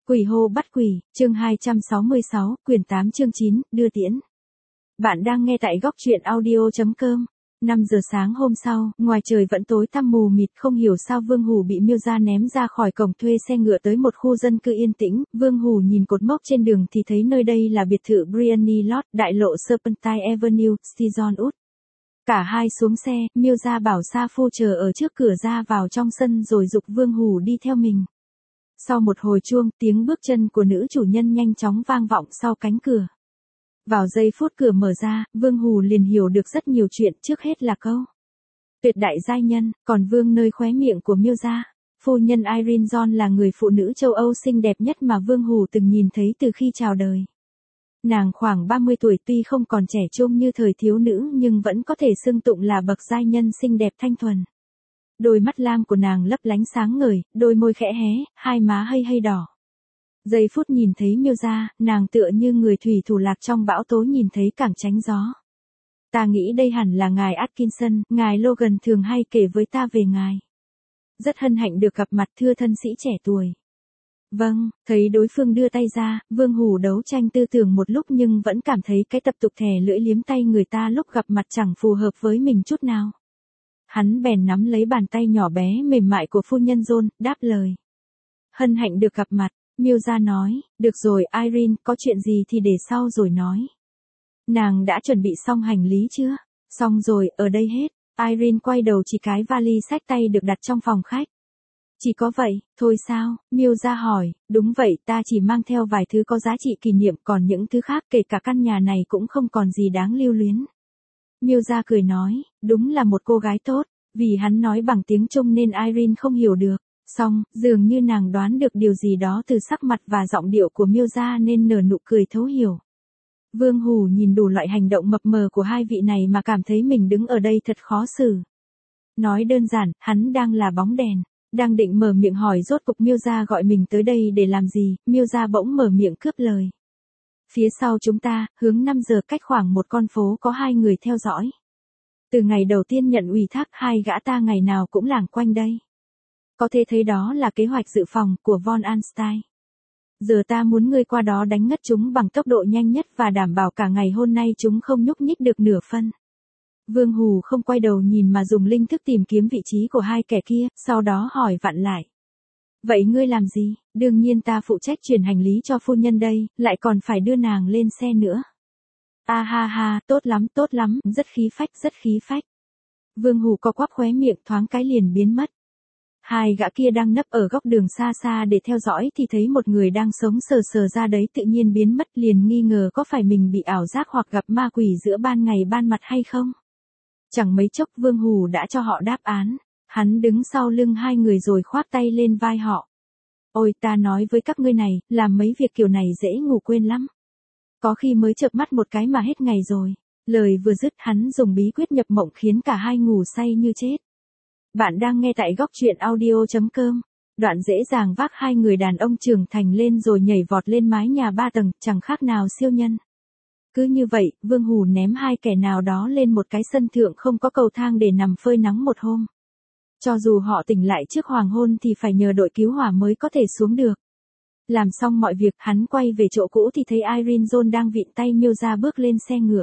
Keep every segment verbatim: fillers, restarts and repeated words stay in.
Quỷ hô bắt quỷ, chương hai trăm sáu mươi sáu, quyển tám chương chín, đưa tiễn. Bạn đang nghe tại góc truyện audio chấm com. năm giờ sáng hôm sau, ngoài trời vẫn tối tăm mù mịt, không hiểu sao Vương Hủ bị Miêu gia ném ra khỏi cổng thuê xe ngựa tới một khu dân cư yên tĩnh. Vương Hủ nhìn cột mốc trên đường thì thấy nơi đây là biệt thự Briony Lodge, đại lộ Serpentine Avenue, Station Út. Cả hai xuống xe, Miêu gia bảo Sa Phu chờ ở trước cửa ra vào trong sân rồi giục Vương Hủ đi theo mình. Sau một hồi chuông, tiếng bước chân của nữ chủ nhân nhanh chóng vang vọng sau cánh cửa. Vào giây phút cửa mở ra, Vương Hủ liền hiểu được rất nhiều chuyện, trước hết là câu tuyệt đại giai nhân, còn vương nơi khóe miệng của Miêu gia. Phu nhân Irene John là người phụ nữ châu Âu xinh đẹp nhất mà Vương Hủ từng nhìn thấy từ khi chào đời. Nàng khoảng ba mươi tuổi, tuy không còn trẻ trung như thời thiếu nữ nhưng vẫn có thể xưng tụng là bậc giai nhân xinh đẹp thanh thuần. Đôi mắt lam của nàng lấp lánh sáng ngời, đôi môi khẽ hé, hai má hơi hơi đỏ. Giây phút nhìn thấy Miêu gia, nàng tựa như người thủy thủ lạc trong bão tố nhìn thấy cảng tránh gió. Ta nghĩ đây hẳn là ngài Atkinson, ngài Logan thường hay kể với ta về ngài. Rất hân hạnh được gặp mặt thưa thân sĩ trẻ tuổi. Vâng, thấy đối phương đưa tay ra, Vương Hủ đấu tranh tư tưởng một lúc nhưng vẫn cảm thấy cái tập tục thè lưỡi liếm tay người ta lúc gặp mặt chẳng phù hợp với mình chút nào. Hắn bèn nắm lấy bàn tay nhỏ bé mềm mại của phu nhân John, đáp lời. Hân hạnh được gặp mặt, Miêu gia nói, được rồi Irene, có chuyện gì thì để sau rồi nói. Nàng đã chuẩn bị xong hành lý chưa? Xong rồi, ở đây hết. Irene quay đầu chỉ cái vali xách tay được đặt trong phòng khách. Chỉ có vậy, thôi sao? Miêu gia hỏi, đúng vậy, ta chỉ mang theo vài thứ có giá trị kỷ niệm, còn những thứ khác kể cả căn nhà này cũng không còn gì đáng lưu luyến. Miêu gia cười nói, đúng là một cô gái tốt, vì hắn nói bằng tiếng Trung nên Irene không hiểu được. Xong, dường như nàng đoán được điều gì đó từ sắc mặt và giọng điệu của Miêu gia nên nở nụ cười thấu hiểu. Vương Hủ nhìn đủ loại hành động mập mờ của hai vị này mà cảm thấy mình đứng ở đây thật khó xử. Nói đơn giản, hắn đang là bóng đèn. Đang định mở miệng hỏi rốt cục Miêu gia gọi mình tới đây để làm gì, Miêu gia bỗng mở miệng cướp lời. Phía sau chúng ta, hướng năm giờ cách khoảng một con phố có hai người theo dõi. Từ ngày đầu tiên nhận ủy thác, hai gã ta ngày nào cũng lảng quanh đây. Có thể thấy đó là kế hoạch dự phòng của Von Einstein. Giờ ta muốn ngươi qua đó đánh ngất chúng bằng tốc độ nhanh nhất và đảm bảo cả ngày hôm nay chúng không nhúc nhích được nửa phân. Vương Hủ không quay đầu nhìn mà dùng linh thức tìm kiếm vị trí của hai kẻ kia, sau đó hỏi vặn lại. Vậy ngươi làm gì? Đương nhiên ta phụ trách chuyển hành lý cho phu nhân đây, lại còn phải đưa nàng lên xe nữa. A ha ha, tốt lắm, tốt lắm, rất khí phách, rất khí phách. Vương Hủ co quắp khóe miệng, thoáng cái liền biến mất. Hai gã kia đang nấp ở góc đường xa xa để theo dõi thì thấy một người đang sống sờ sờ ra đấy tự nhiên biến mất, liền nghi ngờ có phải mình bị ảo giác hoặc gặp ma quỷ giữa ban ngày ban mặt hay không. Chẳng mấy chốc Vương Hủ đã cho họ đáp án. Hắn đứng sau lưng hai người rồi khoác tay lên vai họ. Ôi ta nói với các ngươi này, làm mấy việc kiểu này dễ ngủ quên lắm. Có khi mới chợp mắt một cái mà hết ngày rồi. Lời vừa dứt hắn dùng bí quyết nhập mộng khiến cả hai ngủ say như chết. Bạn đang nghe tại góc truyện audio chấm com. Đoạn dễ dàng vác hai người đàn ông trưởng thành lên rồi nhảy vọt lên mái nhà ba tầng, chẳng khác nào siêu nhân. Cứ như vậy, Vương Hủ ném hai kẻ nào đó lên một cái sân thượng không có cầu thang để nằm phơi nắng một hôm. Cho dù họ tỉnh lại trước hoàng hôn thì phải nhờ đội cứu hỏa mới có thể xuống được. Làm xong mọi việc, hắn quay về chỗ cũ thì thấy Irene John đang vịn tay Miêu gia bước lên xe ngựa.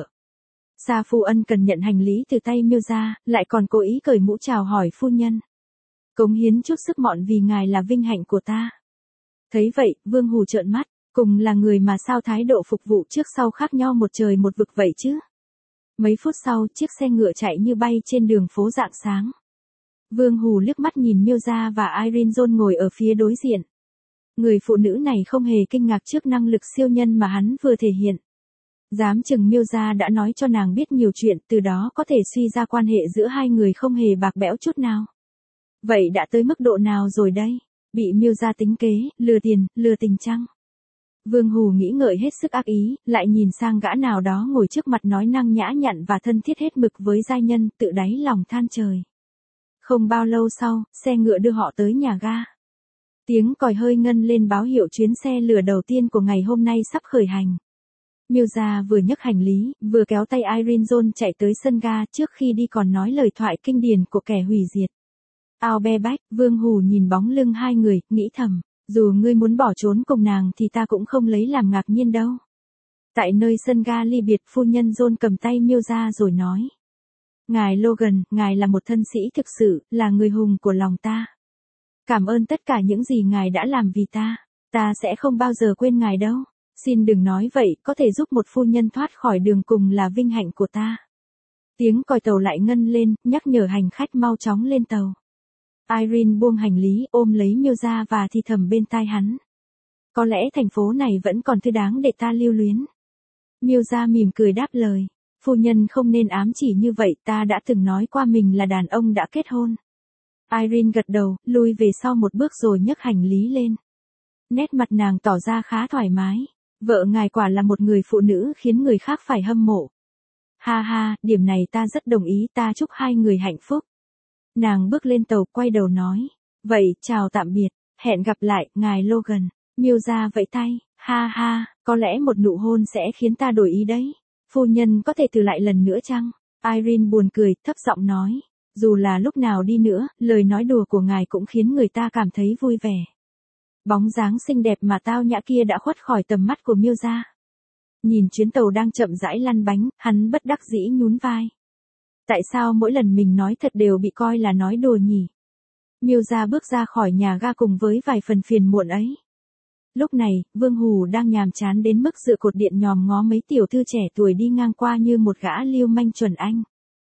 Sa Phu ân cần nhận hành lý từ tay Miêu gia, lại còn cố ý cởi mũ chào hỏi phu nhân. Cống hiến chút sức mọn vì ngài là vinh hạnh của ta. Thấy vậy, Vương Hủ trợn mắt, cùng là người mà sao thái độ phục vụ trước sau khác nhau một trời một vực vậy chứ. Mấy phút sau, chiếc xe ngựa chạy như bay trên đường phố rạng sáng. Vương Hủ liếc mắt nhìn Miêu gia và Irene John ngồi ở phía đối diện. Người phụ nữ này không hề kinh ngạc trước năng lực siêu nhân mà hắn vừa thể hiện. Dám chừng Miêu gia đã nói cho nàng biết nhiều chuyện, từ đó có thể suy ra quan hệ giữa hai người không hề bạc bẽo chút nào. Vậy đã tới mức độ nào rồi đây? Bị Miêu gia tính kế, lừa tiền, lừa tình chăng? Vương Hủ nghĩ ngợi hết sức ác ý, lại nhìn sang gã nào đó ngồi trước mặt nói năng nhã nhặn và thân thiết hết mực với giai nhân, tự đáy lòng than trời. Không bao lâu sau, xe ngựa đưa họ tới nhà ga. Tiếng còi hơi ngân lên báo hiệu chuyến xe lửa đầu tiên của ngày hôm nay sắp khởi hành. Miêu gia vừa nhấc hành lý, vừa kéo tay Irene John chạy tới sân ga, trước khi đi còn nói lời thoại kinh điển của kẻ hủy diệt. Ao be bách, Vương Hủ nhìn bóng lưng hai người, nghĩ thầm, Dù ngươi muốn bỏ trốn cùng nàng thì ta cũng không lấy làm ngạc nhiên đâu. Tại nơi sân ga ly biệt, phu nhân John cầm tay Miêu ra rồi nói. Ngài Logan, ngài là một thân sĩ thực sự, là người hùng của lòng ta. Cảm ơn tất cả những gì ngài đã làm vì ta. Ta sẽ không bao giờ quên ngài đâu. Xin đừng nói vậy, có thể giúp một phu nhân thoát khỏi đường cùng là vinh hạnh của ta. Tiếng còi tàu lại ngân lên, nhắc nhở hành khách mau chóng lên tàu. Irene buông hành lý, ôm lấy Miêu ra và thì thầm bên tai hắn. Có lẽ thành phố này vẫn còn thứ đáng để ta lưu luyến. Miêu ra mỉm cười đáp lời. Phu nhân không nên ám chỉ như vậy, ta đã từng nói qua mình là đàn ông đã kết hôn. Irene gật đầu, lùi về sau một bước rồi nhấc hành lý lên. Nét mặt nàng tỏ ra khá thoải mái. Vợ ngài quả là một người phụ nữ khiến người khác phải hâm mộ. Ha ha, điểm này ta rất đồng ý, ta chúc hai người hạnh phúc. Nàng bước lên tàu, quay đầu nói. Vậy, chào tạm biệt, hẹn gặp lại, ngài Logan. Miêu ra vẫy tay, ha ha, có lẽ một nụ hôn sẽ khiến ta đổi ý đấy. Phu nhân có thể từ lại lần nữa chăng? Irene buồn cười, thấp giọng nói. Dù là lúc nào đi nữa, lời nói đùa của ngài cũng khiến người ta cảm thấy vui vẻ. Bóng dáng xinh đẹp mà tao nhã kia đã khuất khỏi tầm mắt của Miêu ra. Nhìn chuyến tàu đang chậm rãi lăn bánh, hắn bất đắc dĩ nhún vai. Tại sao mỗi lần mình nói thật đều bị coi là nói đùa nhỉ? Miêu ra bước ra khỏi nhà ga cùng với vài phần phiền muộn ấy. Lúc này, Vương Hù đang nhàm chán đến mức dựa cột điện nhòm ngó mấy tiểu thư trẻ tuổi đi ngang qua như một gã lưu manh chuẩn anh.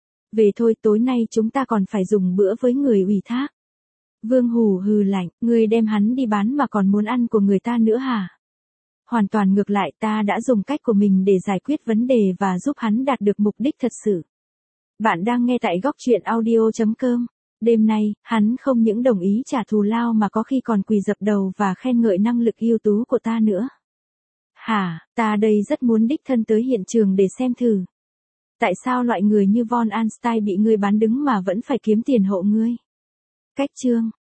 Về thôi, tối nay chúng ta còn phải dùng bữa với người ủy thác. Vương Hù hừ lạnh, ngươi đem hắn đi bán mà còn muốn ăn của người ta nữa hả? Hoàn toàn ngược lại, ta đã dùng cách của mình để giải quyết vấn đề và giúp hắn đạt được mục đích thật sự. Bạn đang nghe tại góc truyện audio chấm com. Đêm nay, hắn không những đồng ý trả thù lao mà có khi còn quỳ dập đầu và khen ngợi năng lực ưu tú của ta nữa. Hả, ta đây rất muốn đích thân tới hiện trường để xem thử. Tại sao loại người như Von Einstein bị ngươi bán đứng mà vẫn phải kiếm tiền hộ ngươi? Cách chương